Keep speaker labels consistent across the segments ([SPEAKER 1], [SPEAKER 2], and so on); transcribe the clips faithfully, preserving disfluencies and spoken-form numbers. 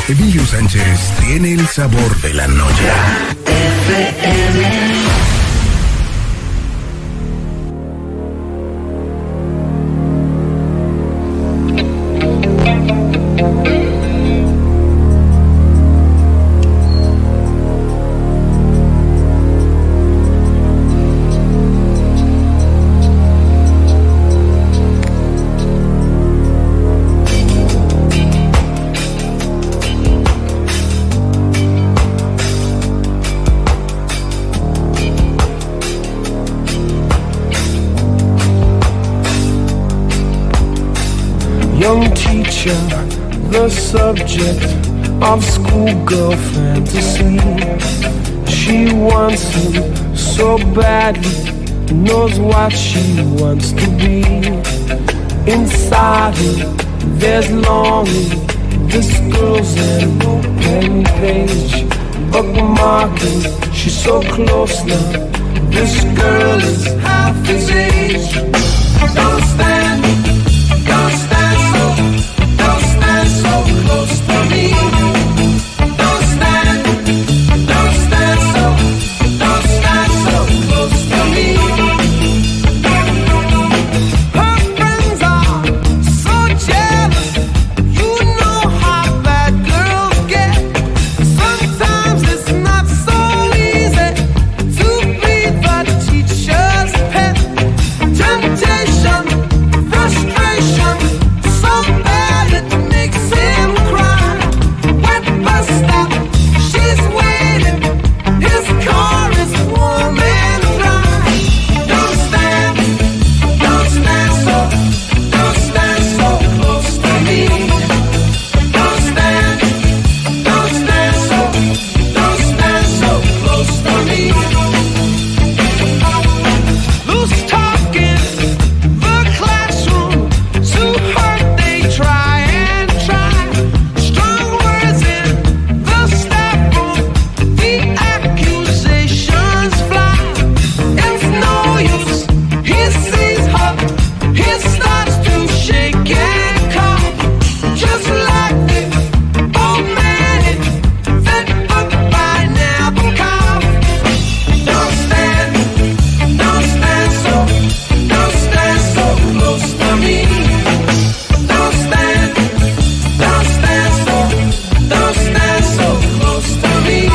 [SPEAKER 1] Emilio Sánchez tiene el sabor de la noche. F M.
[SPEAKER 2] Young teacher, the subject of schoolgirl fantasy. She wants him so badly, knows what she wants to be. Inside him, there's longing. This girl's an open page, bookmarking. She's so close now. This girl is half his age. Don't stand, don't stand so, don't stand so close to me. Don't stand, don't stand so, don't stand so close to me. Her friends are so jealous. You know how bad girls get. Sometimes it's not so easy to be the teacher's pet. Temptation, frustration, so bad it makes him cry. Wet bus stop, she's waiting. His car is warm and dry. Don't stand, don't stand so, don't stand so close to me. Don't stand, don't stand so, don't stand so close to me. Loose talking, the classroom, to hurt they try and try. Strong words in the staff room, the accusations fly. It's no use, he sees her, he starts to shake and cough. Just like the old man in that book by Nabokov. Don't stand, don't stand so, don't stand so close to me. Don't stand, don't stand so, don't stand so close to me.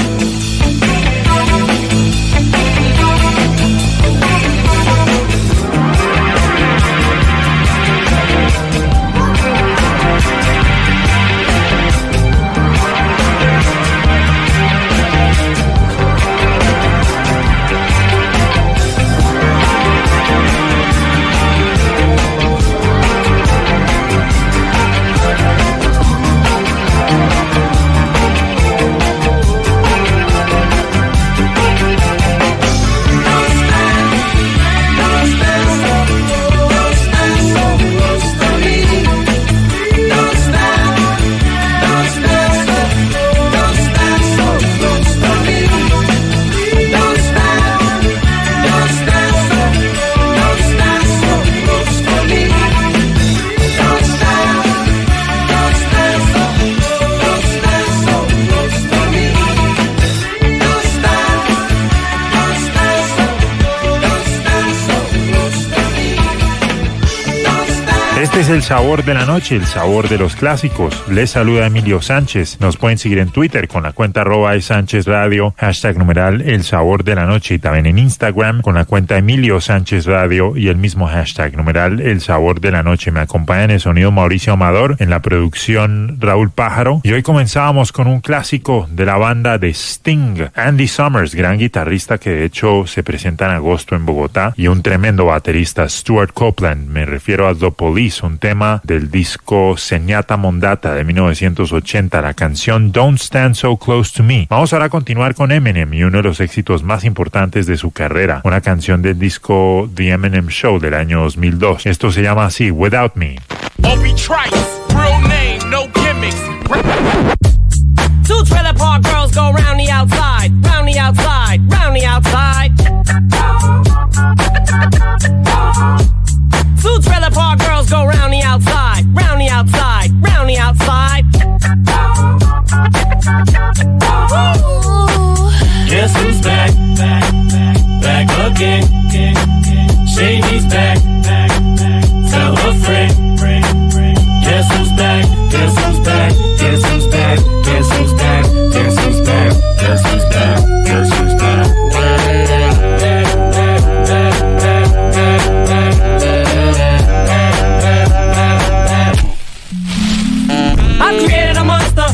[SPEAKER 3] Este es el sabor de la noche, el sabor de los clásicos. Les saluda Emilio Sánchez. Nos pueden seguir en Twitter con la cuenta arroba Sánchez Radio, hashtag numeral el sabor de la noche, y también en Instagram con la cuenta Emilio Sánchez Radio y el mismo hashtag numeral el sabor de la noche. Me acompaña en el sonido Mauricio Amador, en la producción Raúl Pájaro, y hoy comenzábamos con un clásico de la banda de Sting, Andy Summers, gran guitarrista que de hecho se presenta en agosto en Bogotá, y un tremendo baterista, Stuart Copeland. Me refiero a The Police, un tema del disco Señata Mondata de mil novecientos ochenta, la canción Don't Stand So Close to Me. Vamos ahora a continuar con Eminem y uno de los éxitos más importantes de su carrera, una canción del disco The Eminem Show del año dos mil dos. Esto se llama así, Without Me.
[SPEAKER 4] Obi Trice, real name, no gimmicks. Two trailer park girls go round the outside, round the outside, round the outside. Two trailer park girls go round the outside, round the outside, round the outside.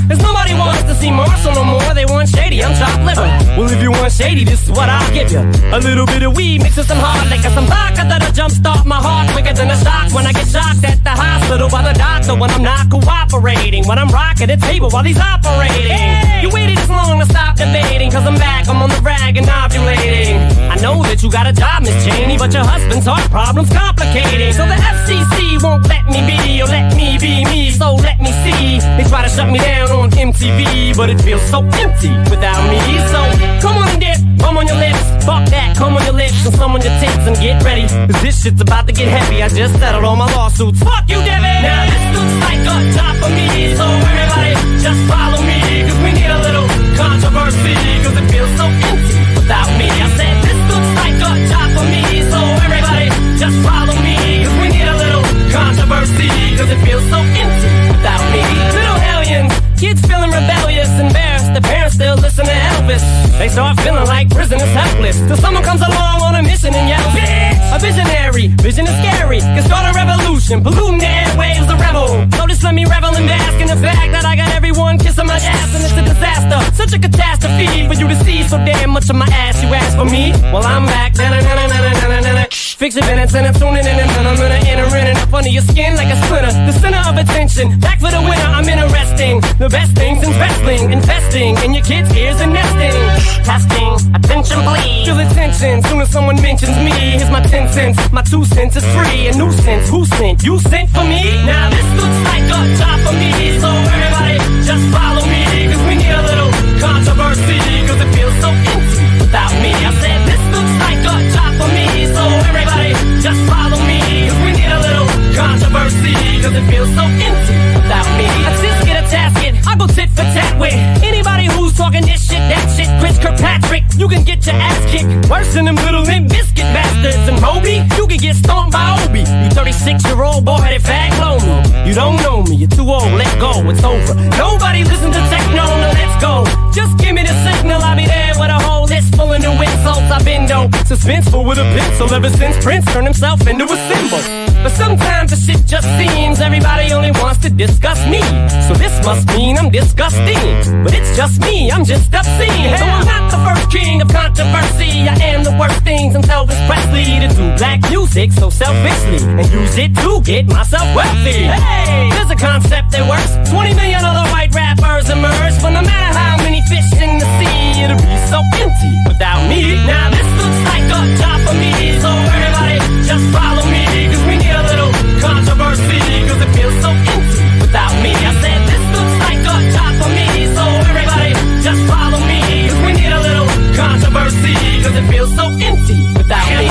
[SPEAKER 4] Cause nobody wants to see Marshall no more. They want shady, I'm chopped liver. Well, if you want shady, this is what I'll give you. A little bit of weed mixed with some hard liquor, some vodka that'll jumpstart my heart quicker than a shock when I get shocked at the hospital by the doctor when I'm not cooperating, when I'm rocking the table while he's operating. Hey! You waited this long to stop debating, cause I'm back, I'm on the rag and ovulating. I know that you got a job, Miss Cheney, but your husband's heart problem's complicating. So the F C C won't let me be, or let me be me, so let me see. They try to shut me down on M T V, but it feels so empty without me. So come on and dip, come on your lips, fuck that, come on your lips, and some on your tits and get ready, cause this shit's about to get heavy. I just settled all my lawsuits, fuck you, Debbie. Now this looks like a job for me, so everybody just follow me, cause we need a little controversy, cause it feels so empty without me. I said this looks like a job for me, so everybody just follow me, cause we need a little controversy, cause it feels so empty without me. Little hellions, kids feeling rebellious, embarrassed, the parents still listen to Elvis. They start feeling like prisoners helpless, till someone comes along on a mission and yells, bitch! A visionary, vision is scary, can start a revolution, polluting the airwaves, the rebel. So just let me revel and bask in the fact that I got everyone kissing my ass, and it's a disaster, such a catastrophe for you to see so damn much of my ass. You ask for me, well I'm back. Na-na-na-na-na-na-na-na. Fix your minutes and I'm tuning in, and I'm gonna enter in and up under your skin like a splinter. The center of attention, back for the winner. I'm interesting, the best things in wrestling, investing in your kids' ears and nesting. Testing, attention please. Feel the tension, soon as someone mentions me. Here's my ten cents, my two cents is free. A nuisance, who sent? You sent for me? Now this looks like a job for me, so everybody just follow me, cause we need a little controversy, cause it feels so empty without me. I said this looks like a job for me, so everybody just follow me, cause we need a little controversy, cause it feels so empty without me. I just get a tasket, I go tit for tat with anybody who's talking this shit, that shit. Chris Kirkpatrick, you can get your ass kicked worse than them little Limp Bizkit bastards. And Moby, you can get stomped by Obi. You thirty-six-year-old boy that fag blow me. You don't know me, you're too old, let go, it's over. Nobody listen to techno, no let's go. Just give me the signal, I'll be there with a whole list full of new insults. I've been dope, suspenseful with a pencil ever since Prince turned himself into a symbol. But sometimes the shit just seems everybody only wants to discuss me. So this must mean I'm disgusting. But it's just me, I'm just obscene. So I'm not the first king of controversy. I am the worst things in Elvis Presley to do black music so selfishly and use it to get myself wealthy. Hey, there's a concept that works. twenty million other white rappers emerge, but no matter how many fish in the sea, it'll be so empty without me. Now this looks like a job for me, so everybody just follow me, cause we need a little controversy, cause it feels so empty without me. I said this looks like a job for me, so everybody just follow me, cause we need a little controversy, cause it feels so empty without me.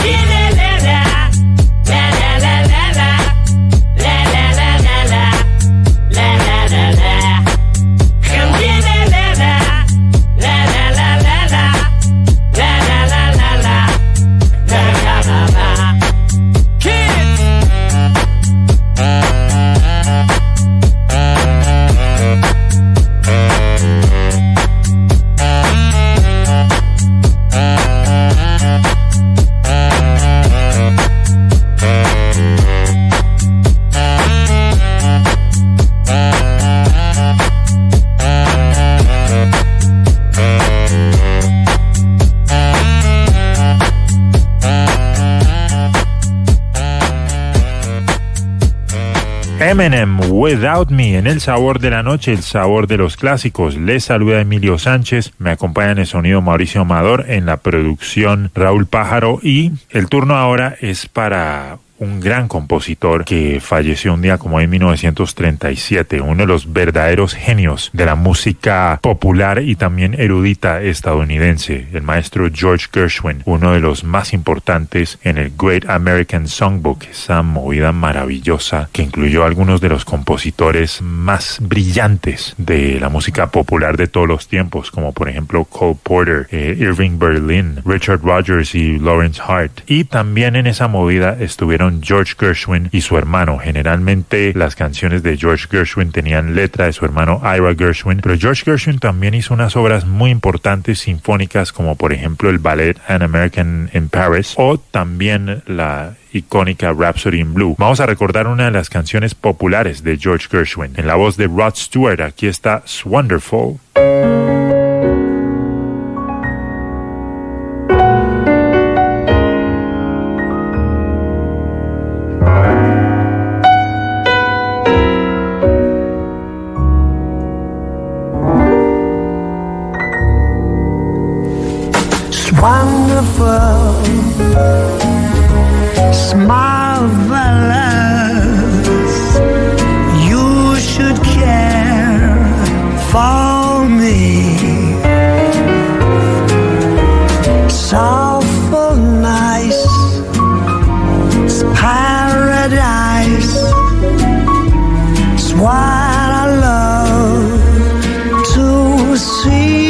[SPEAKER 3] Eminem, Without Me, en El Sabor de la Noche, el sabor de los clásicos. Les saluda Emilio Sánchez, me acompaña en el sonido Mauricio Amador, en la producción Raúl Pájaro, y el turno ahora es para un gran compositor que falleció un día como en mil novecientos treinta y siete, uno de los verdaderos genios de la música popular y también erudita estadounidense, el maestro George Gershwin, uno de los más importantes en el Great American Songbook, esa movida maravillosa que incluyó a algunos de los compositores más brillantes de la música popular de todos los tiempos, como por ejemplo Cole Porter, eh, Irving Berlin, Richard Rodgers y Lawrence Hart. Y también en esa movida estuvieron George Gershwin y su hermano. Generalmente las canciones de George Gershwin tenían letra de su hermano Ira Gershwin, pero George Gershwin también hizo unas obras muy importantes sinfónicas, como por ejemplo el ballet An American in Paris, o también la icónica Rhapsody in Blue. Vamos a recordar una de las canciones populares de George Gershwin. En la voz de Rod Stewart, aquí está Wonderful.
[SPEAKER 2] Wonderful, marvelous. You should care for me. Soulful, nice, it's paradise. It's what I love to see.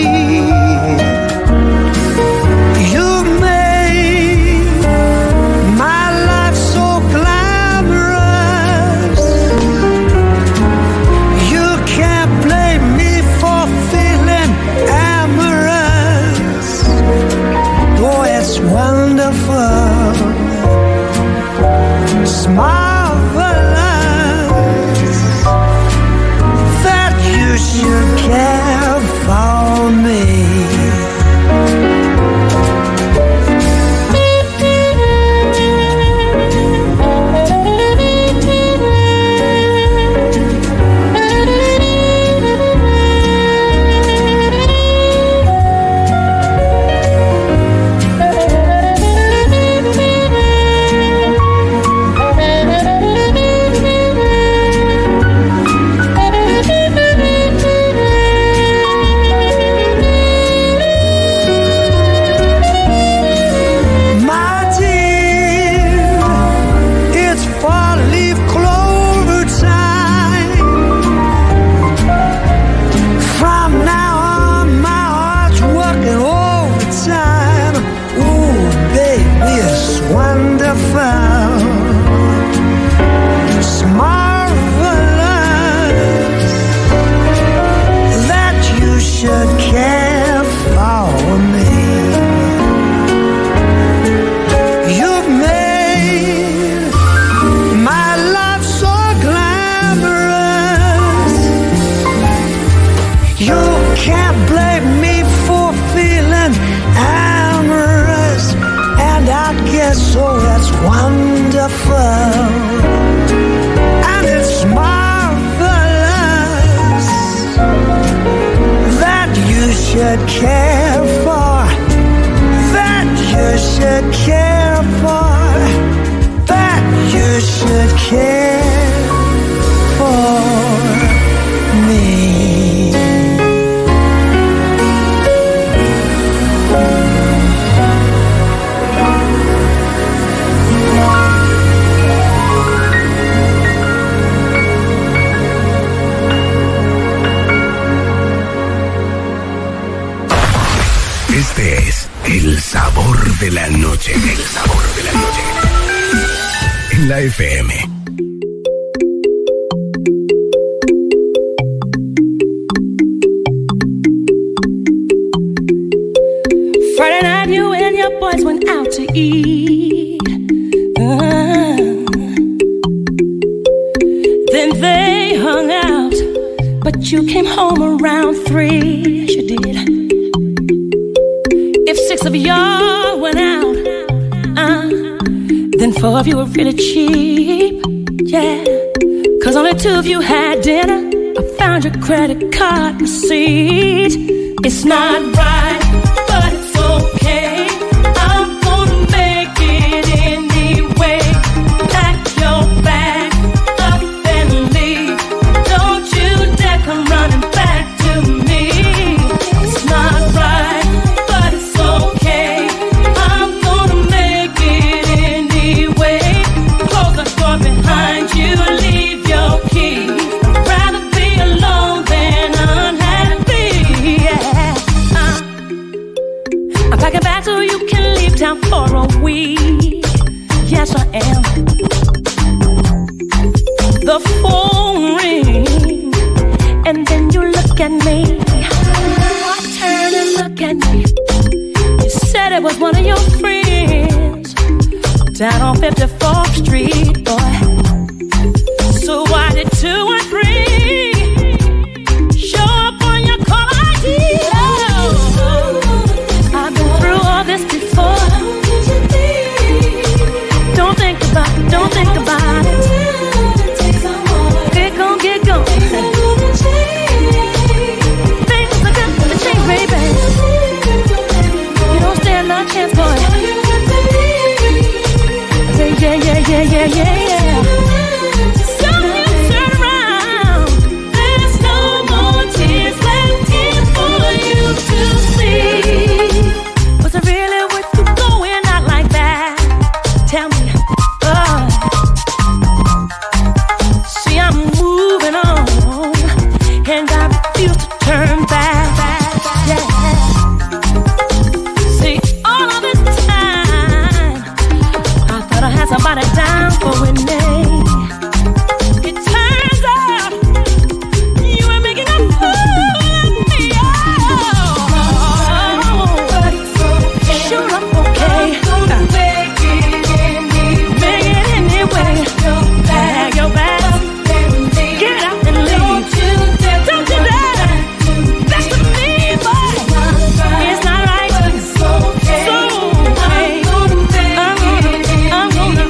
[SPEAKER 2] Marvelous that you should care for me. And it's marvelous that you should care for, that you should care for, that you should care for me.
[SPEAKER 1] Este es el sabor de la noche. El sabor de la noche. En la F M.
[SPEAKER 5] Friday night you and your boys went out to eat. Uh, then they hung out, but you came home around three. Yes, you did. If six of y'all went out, uh, then four of you were really cheap, yeah. Cause only two of you had dinner. I found your credit card receipt. It's not right, but it's okay. I'm gonna make it anyway. Pack your bag up and leave. Don't you dare come running back to me. It's not right, but it's okay. I'm gonna make it anyway. Close the door behind you, leave your key. I'd rather be alone than unhappy, yeah. uh, I'm packing back so you can leave town for a week. Yes, I am. The phone rings, and then you look at me. Turn and look at me. You said it was one of your friends. down on fifty-fourth Street, boy. So why did two and three show up on your call I D? Oh, I've been through all this before. Don't think about it, don't think about it. Get gone, get gone. Things are good for the change, baby. You don't stand a chance, boy. Yeah, yeah, yeah, yeah, yeah, yeah. So you turn around. There's no more tears left in for you to see. Was it really worth you going out like that? Tell me. Oh. See, I'm moving on, and I refuse to turn back. Yeah. See, all of this time, I thought I had somebody down for winning. It turns out you were making a fool of me. Oh, sure I'm okay. Make it anyway. Pack your bags, get out and leave. Don't you dare mess with me, boy. It's not right. So okay. I'm gonna, I'm gonna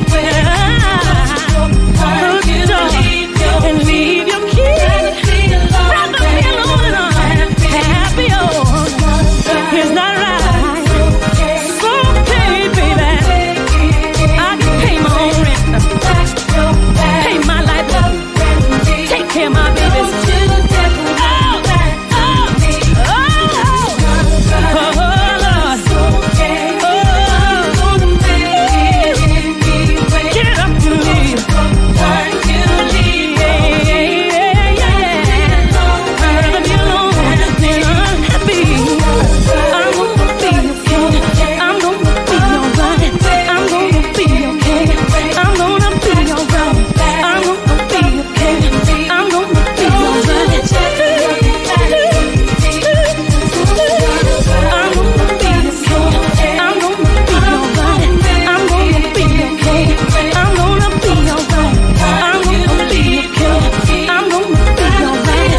[SPEAKER 5] close your door and leave your kid. Rather be alone and unhappy. Oh, it's not right. So okay, baby. I can pay my own rent, pay my light bill, take care of my babies. Oh, oh, oh, oh, Lord. Get up and leave. I'd rather be alone than unhappy. I'm gonna be okay. I'm gonna be alright. I'm gonna be okay. I'm gonna be alright. I'm gonna be okay. I'm gonna be alright. I'm gonna be okay. I'm gonna be alright. I'm gonna be okay. I'm gonna be alright. I'm gonna be okay. I'm gonna be alright.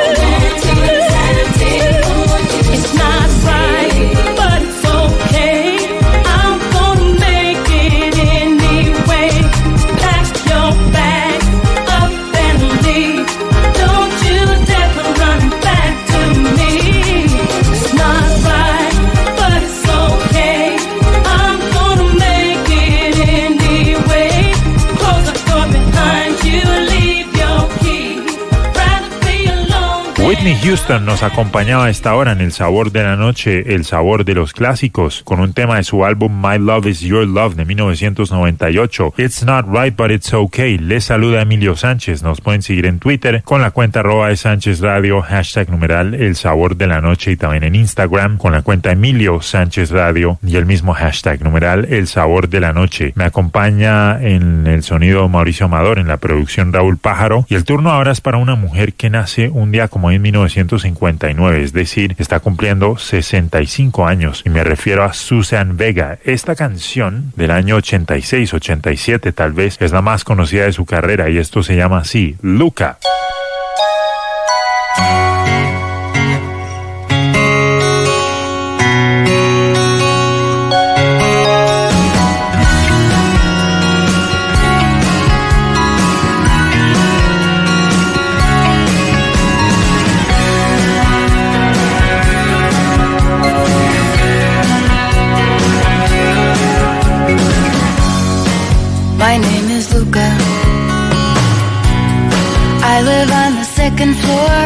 [SPEAKER 5] It's not right, but it's okay. I'm gonna make it anyway. Pack your bags up and leave. Don't you dare come running back to me. It's not right, but it's okay. I'm gonna make it anyway. Close the door behind you, leave your key. Rather be alone.
[SPEAKER 3] Whitney Houston nos acompañaba a esta hora en El Sabor de la Noche, el sabor de los clásicos, con un tema de su álbum My Love Is Your Love de mil novecientos noventa y ocho. It's not right, but it's okay. Les saluda Emilio Sánchez. Nos pueden seguir en Twitter con la cuenta arroba de Sánchez Radio, hashtag numeral El Sabor de la Noche, y también en Instagram con la cuenta Emilio Sánchez Radio y el mismo hashtag numeral El Sabor de la Noche. Me acompaña en el sonido Mauricio Amador, en la producción Raúl Pájaro, y el turno ahora es para una mujer que nace un día como en mil novecientos cincuenta y nueve, es decir, está cumpliendo sesenta y cinco años, y me refiero a Suzanne Vega. Esta canción del año ochenta y seis, ochenta y siete tal vez, es la más conocida de su carrera, y esto se llama así, Luca.
[SPEAKER 6] My name is Luca. I live on the second floor.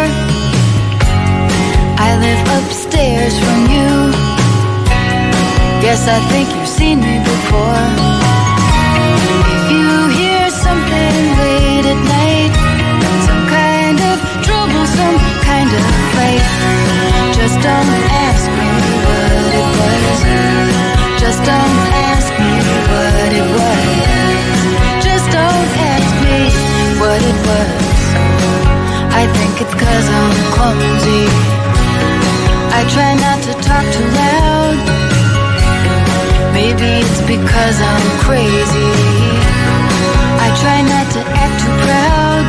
[SPEAKER 6] I live upstairs from you. Yes, I think you've seen me before. If you hear something late at night, some kind of trouble, some kind of fight, just don't ask me what it was. Just don't ask me what it was. Don't ask me what it was. I think it's 'cause I'm clumsy. I try not to talk too loud. Maybe maybe it's because I'm crazy. I try not to act too proud.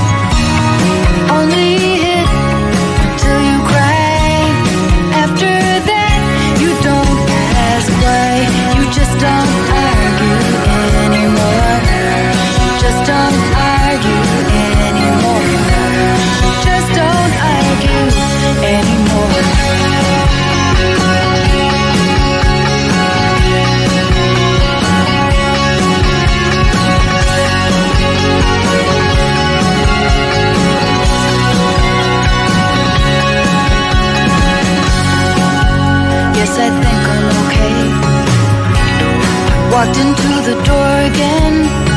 [SPEAKER 6] Only hit until you cry. After that, you don't ask why. You just don't argue anymore. Just don't argue anymore. Just don't argue anymore. Yes, I think I'm okay. Walked into the door again.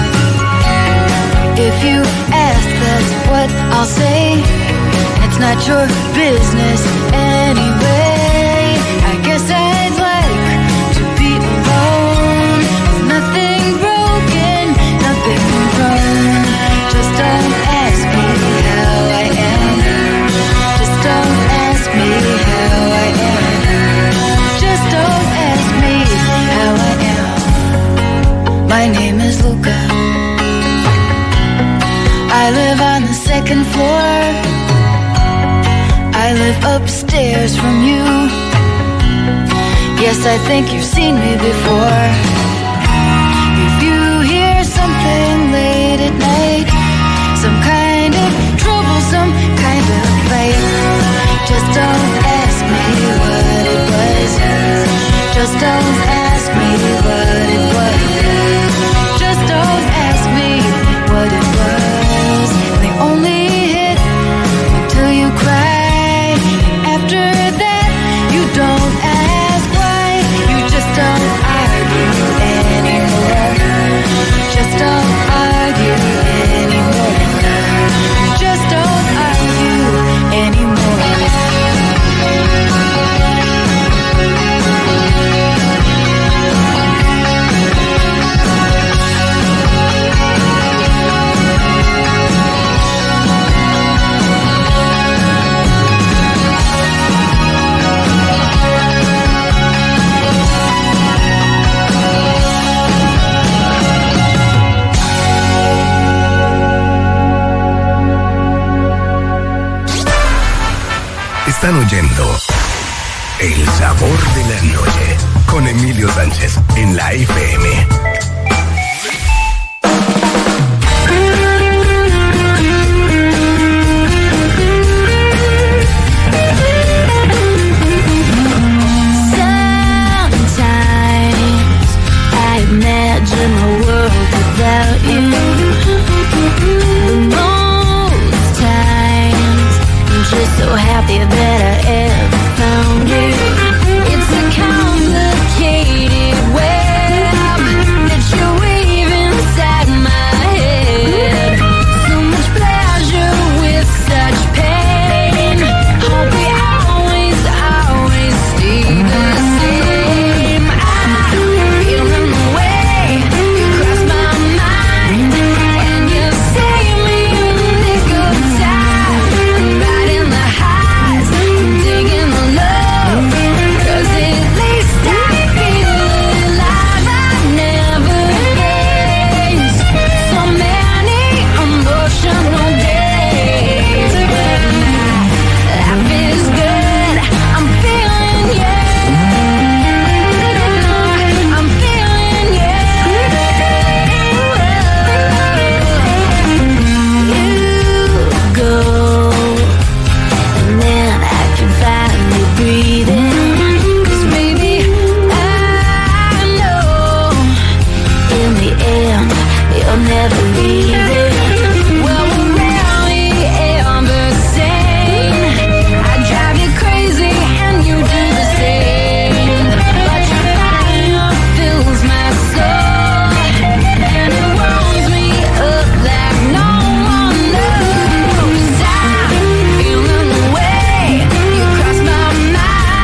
[SPEAKER 6] If you ask, that's what I'll say. It's not your business anyway. I guess I'd like to be alone. Nothing broken, nothing wrong. Just don't ask me how I am. Just don't ask me how I am. Just don't ask me how I am. My name is Luca. I live on the second floor. I live upstairs from you. Yes, I think you've seen me before. If you hear something late at night, some kind of trouble, some kind of fight, just don't ask me what it was. Just don't ask me what it was. Just don't ask me what it was. They only hit until you cry. After that, you don't ask why. You just don't argue anymore. Just don't argue anymore. Just don't argue anymore.
[SPEAKER 1] Están oyendo El Sabor de la Noche con Emilio Sánchez en la F M.
[SPEAKER 5] Sometimes I imagine a world without you. Most times I'm just so happy that I ever found you. It's a complicated web that you weave inside my head. So much pleasure with such pain. Hope we always, always stay the same. I'm feeling the way you cross my mind, and you save me in the nick of time. I'm riding the highs, I'm digging the love, 'cause at least I feel alive. I've never faced so many emotional days, but life is good. I'm feeling you. I'm feeling you. You go, and then I can finally breathe in. 'Cause baby, I know in the end you'll never leave it. Well, we're rarely ever sane. I drive you crazy and you do the same. But your fire fills my soul, and it warms me up like no one knows. I'm feeling the way you cross my mind.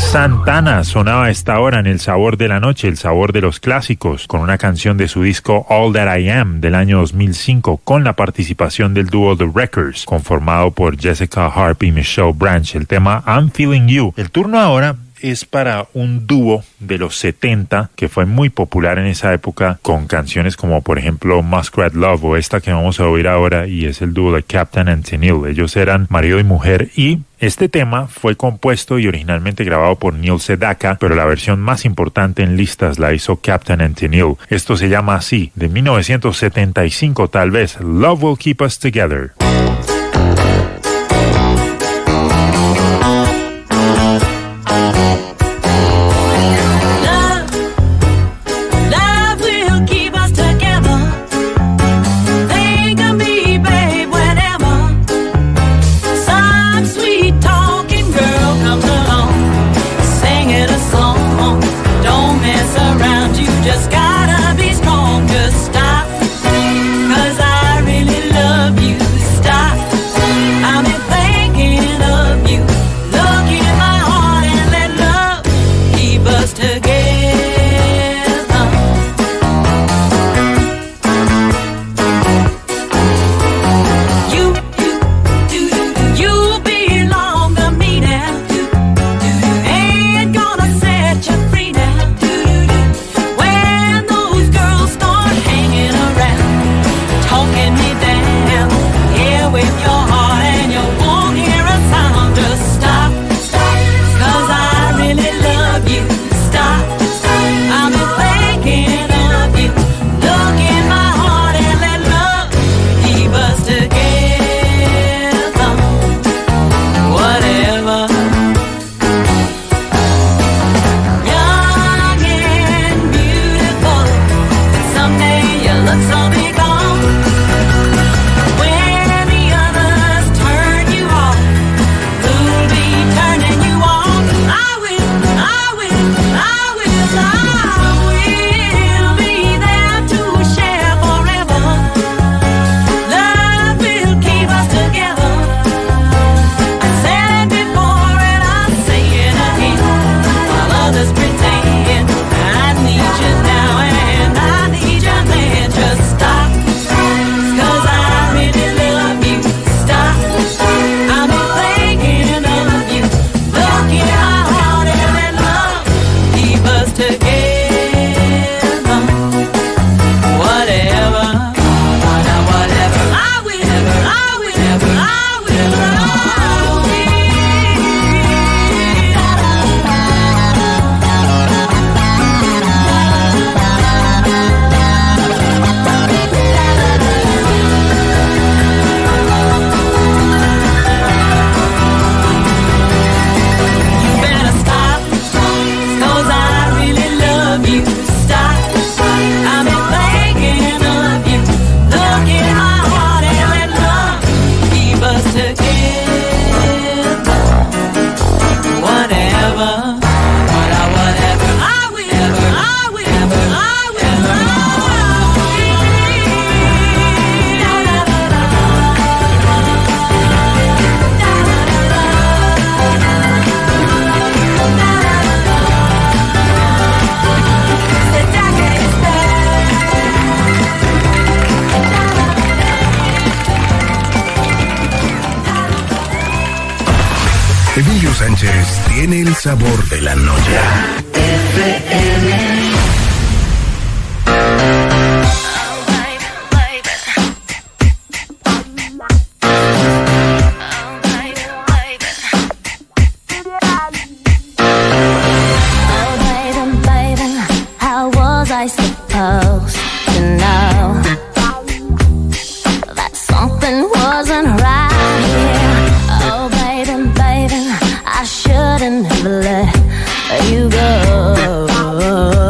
[SPEAKER 3] Santana sonaba a esta hora en El Sabor de la Noche, el sabor de los clásicos, con una canción de su disco All That I Am del año dos mil cinco, con la participación del dúo The Wreckers, conformado por Jessica Harp y Michelle Branch, el tema I'm Feeling You. El turno ahora es para un dúo de los setenta que fue muy popular en esa época, con canciones como por ejemplo Muskrat Love o esta que vamos a oír ahora, y es el dúo de Captain and Tennille. Ellos eran marido y mujer, y este tema fue compuesto y originalmente grabado por Neil Sedaka, pero la versión más importante en listas la hizo Captain and Tennille. Esto se llama así, de mil novecientos setenta y cinco tal vez, Love Will Keep Us Together.
[SPEAKER 1] Emilio Sánchez tiene el sabor de la noche. F M.
[SPEAKER 7] You go.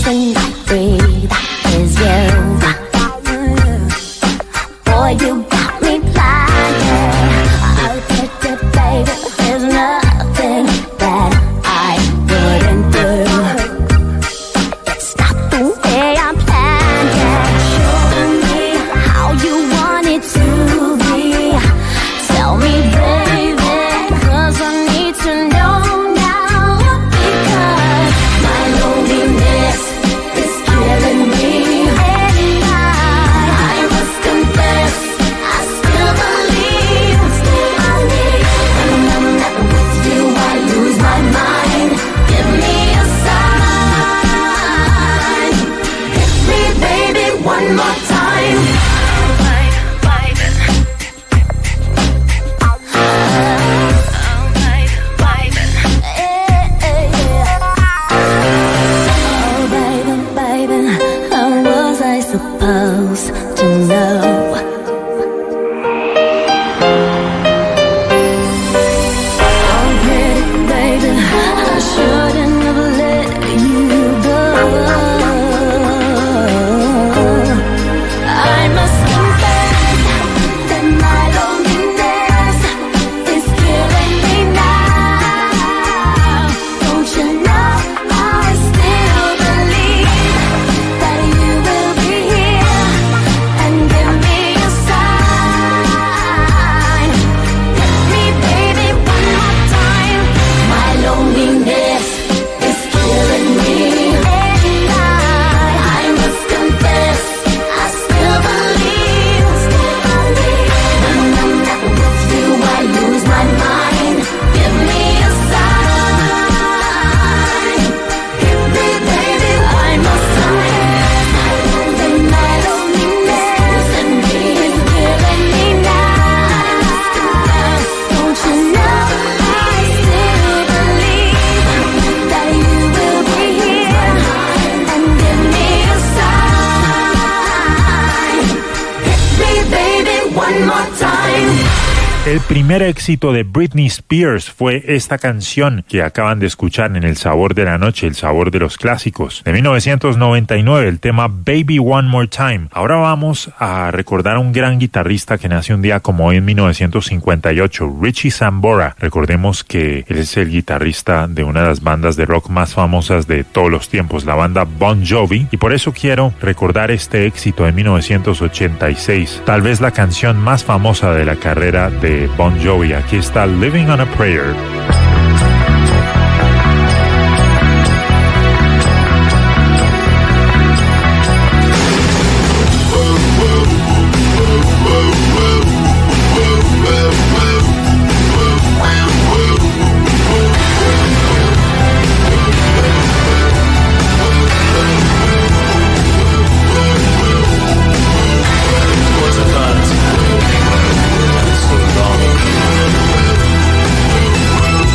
[SPEAKER 7] reason I breathe is you. Boy, you got me blinded. I'll take it, baby. There's nothing that I wouldn't do. It's not the way I planned it. Show me how you want it to be. Tell me, baby, 'cause I need to know now. Because my loneliness is killing me. And I, I must confess, I still believe, still believe. When I'm not with you, I lose my mind. Give me a sign. Hit me, baby, one more time. Oh, baby, baby, how was I supposed to know? Oh, pretty baby, I shouldn't have let you go. I must confess that my loneliness is killing me now. Don't you know I still believe that you will be here and give me a sign. Hit me, baby, one more time. My loneliness is killing me, and I, I must confess, I still believe, still believe. When I'm not with you, I lose my mind. Give me a sign. Hit me, baby, one more time. My lonely- my loneliness and me is killing me now. Don't you know I still believe that you will be here and give me a sign. Hit me, baby, one more time.
[SPEAKER 3] El primer éxito de Britney Spears fue esta canción que acaban de escuchar en El Sabor de la Noche, el sabor de los clásicos. De mil novecientos noventa y nueve, el tema Baby One More Time. Ahora vamos a recordar a un gran guitarrista que nace un día como hoy en mil novecientos cincuenta y ocho, Richie Sambora. Recordemos que él es el guitarrista de una de las bandas de rock más famosas de todos los tiempos, la banda Bon Jovi, y por eso quiero recordar este éxito de mil novecientos ochenta y seis, tal vez la canción más famosa de la carrera de Bon Jovi. Aquí está Living on a Prayer.
[SPEAKER 8] So long.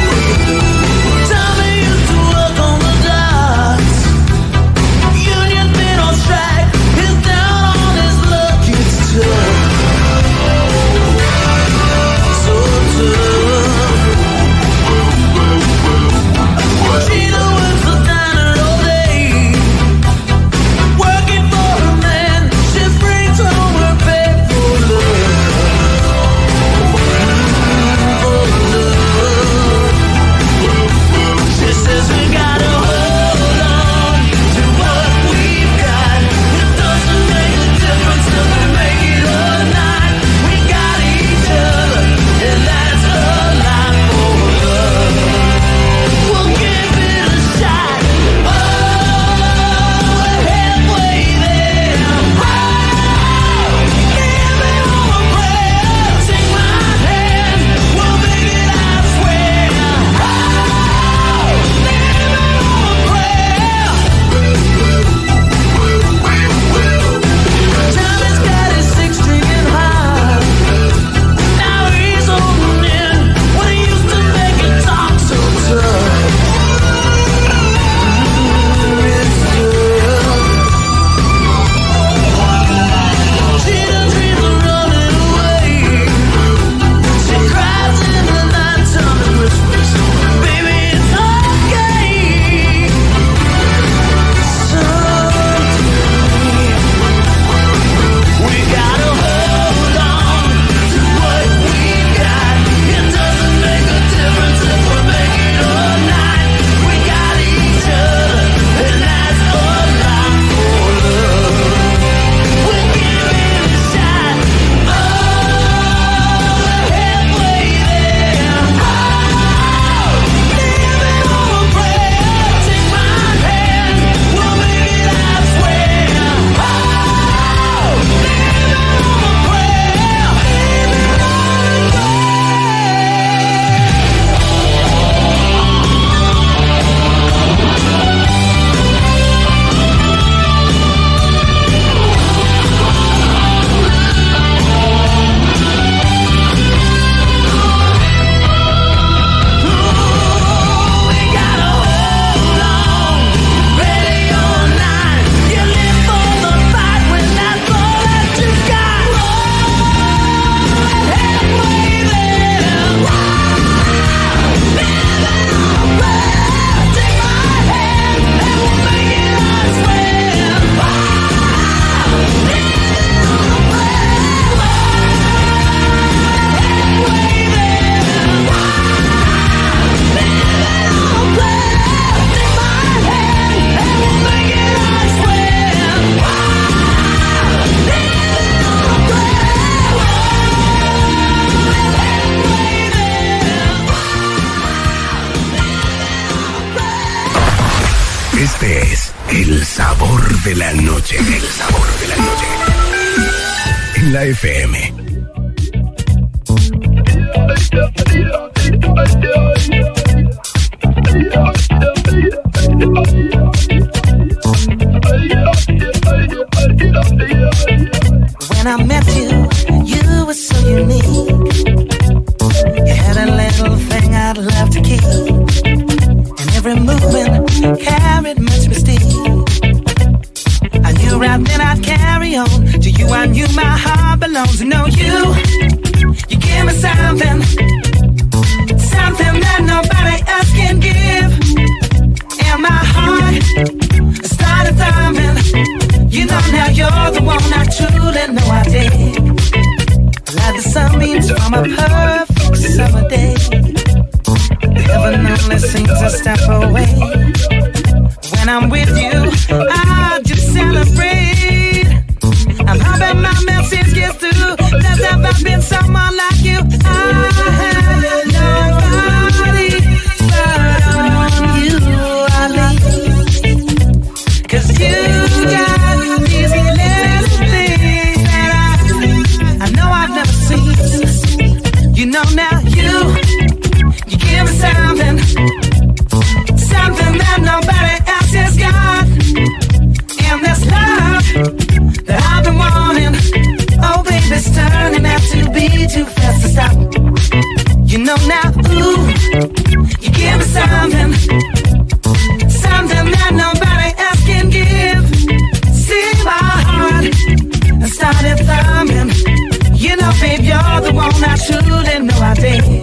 [SPEAKER 1] sabor de la noche. El sabor de la noche. En la F M.
[SPEAKER 8] When I met you, you were so unique. You had a little thing I'd love to keep, and every movement carried much mystique. I knew right then I'd carry on. To you I knew my heart belongs. To know you, you give me something, something that nobody else can give. And my heart started thumping. You know now you're the one I truly know I dig. Like the sunbeams from a perfect summer day. Heaven only seems a step away. When I'm with you, I just celebrate. I'm hoping my message gets through. There's never been someone like you. I have nobody but on you I lean. 'Cause you got these little things that I, I know I've never seen. You know now you, you give me something, something that nobody else has got. And this love that I've been wanting, oh baby, it's turning out to be too fast to stop. You know now, ooh, you give me something, something that nobody else can give. See my heart started thumbing. You know, babe, you're the one I truly know I dig.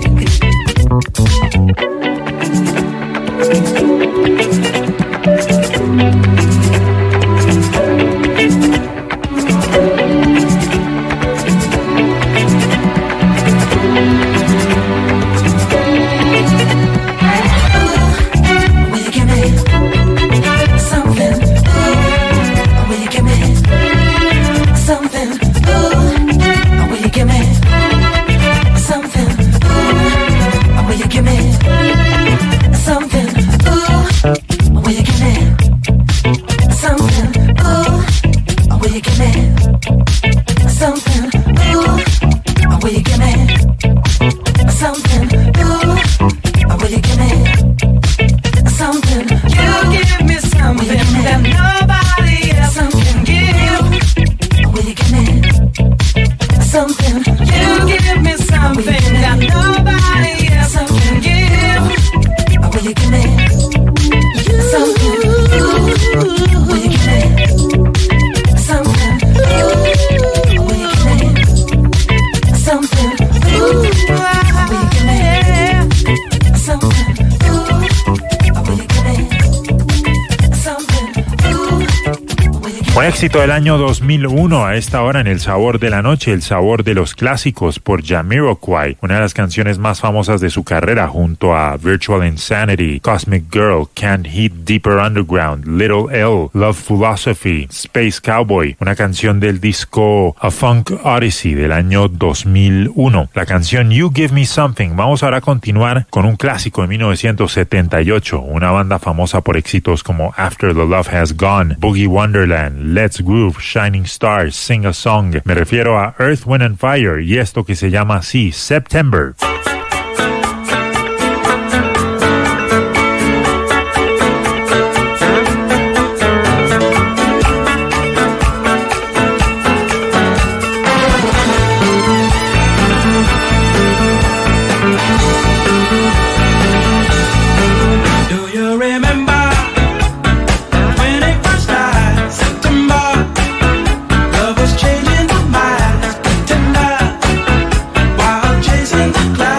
[SPEAKER 3] Éxito del año dos mil uno a esta hora en El Sabor de la Noche, el sabor de los clásicos por Jamiroquai, una de las canciones más famosas de su carrera junto a Virtual Insanity, Cosmic Girl, Can't Heat Deeper Underground, Little L, Love Philosophy, Space Cowboy, una canción del disco A Funk Odyssey del año dos mil uno. La canción You Give Me Something. Vamos ahora a continuar con un clásico de mil novecientos setenta y ocho, una banda famosa por éxitos como After the Love Has Gone, Boogie Wonderland, Let's Groove, Shining Stars, Sing a Song. Me refiero a Earth, Wind and Fire y esto que se llama así, September.
[SPEAKER 2] Chasing the clouds.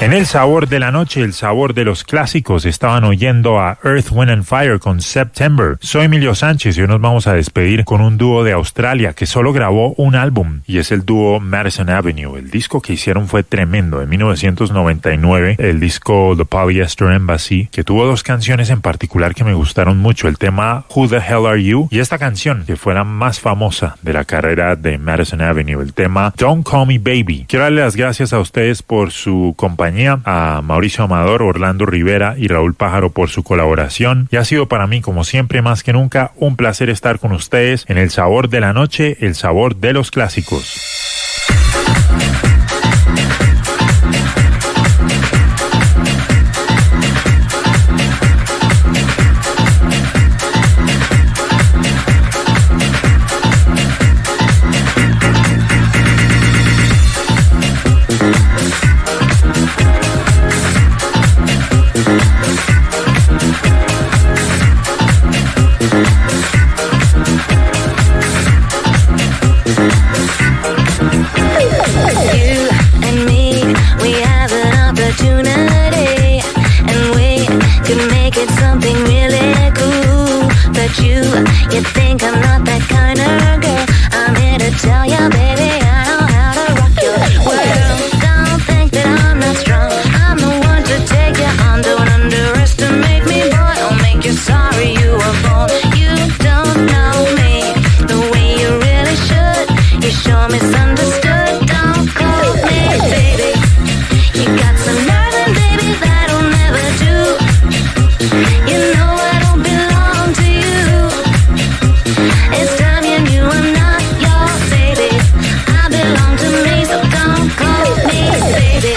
[SPEAKER 3] En el sabor de la noche, el sabor de los clásicos, estaban oyendo a Earth, Wind and Fire con September. Soy Emilio Sánchez y hoy nos vamos a despedir con un dúo de Australia que solo grabó un álbum y es el dúo Madison Avenue. El disco que hicieron fue tremendo. En mil novecientos noventa y nueve, el disco The Polyester Embassy, que tuvo dos canciones en particular que me gustaron mucho. El tema Who the Hell Are You y esta canción que fue la más famosa de la carrera de Madison Avenue, el tema Don't Call Me Baby. Quiero darle las gracias a ustedes por su compañía, a Mauricio Amador, Orlando Rivera y Raúl Pájaro por su colaboración, y ha sido para mí, como siempre, más que nunca, un placer estar con ustedes en el sabor de la noche, el sabor de los clásicos.
[SPEAKER 6] You think I'm not that kind of girl? I'm here to tell you, baby, I know how to rock your world. Don't think that I'm not strong. I'm the one to take you on. Don't underestimate me, boy. I'll make you sorry you were born. You don't know me the way you really should. You sure misunderstood. Don't call me baby. You got some nerve, baby, that'll never do. You know I don't belong to you. It's time you knew I'm not your baby. I belong to me, so don't call me baby.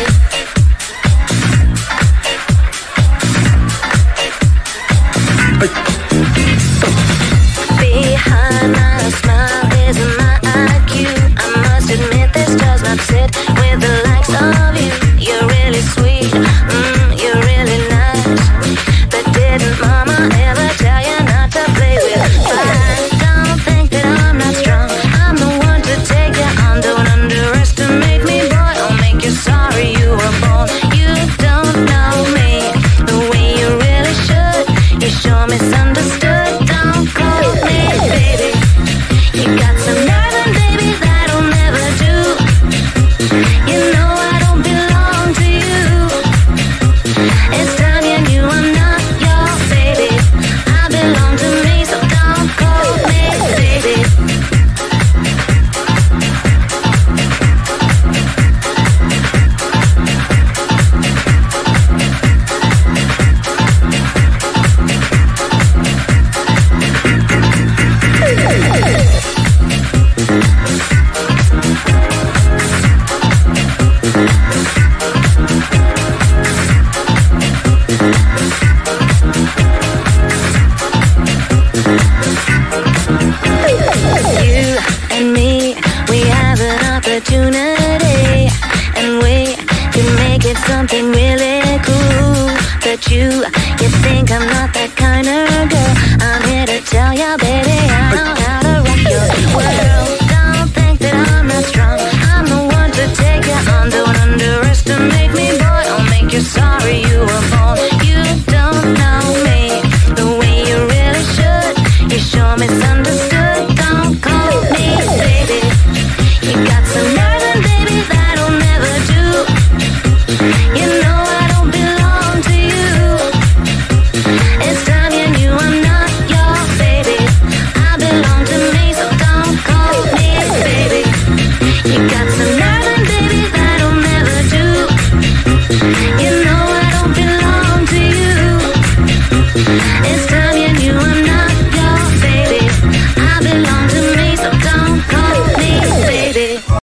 [SPEAKER 6] Behind my smile is my I Q. I must admit this does not sit with the likes of you. You're really sweet, mm, you're really nice. But didn't mama ever tell you not to play with fire? Don't think that I'm not strong. I'm the one to take you on. Don't underestimate me, boy. I'll make you sorry you were born. You don't know me the way you really should. You sure misunderstood. Don't call me baby. You got some nerve, baby, that'll never do. You know I don't belong to you. It's time you knew I'm not your baby. I belong to me, so don't call me baby. You and me, we have an opportunity, and we can make it something really cool. But you, you think I'm not that kind of girl. I'm here to tell you, baby, I know how to rock your world. Don't think that I'm not strong. I'm the one to take you on. Don't underestimate me, boy. I'll make you sorry you were born. You don't know me the way you really should. You sure misunderstood. Don't call me baby. You got some nerve, baby, that'll never do. You know I don't belong to you. It's time you knew I'm not your baby. I belong to me, so don't call me baby. You got some nerve, baby, that'll never do. You know I don't belong to you. It's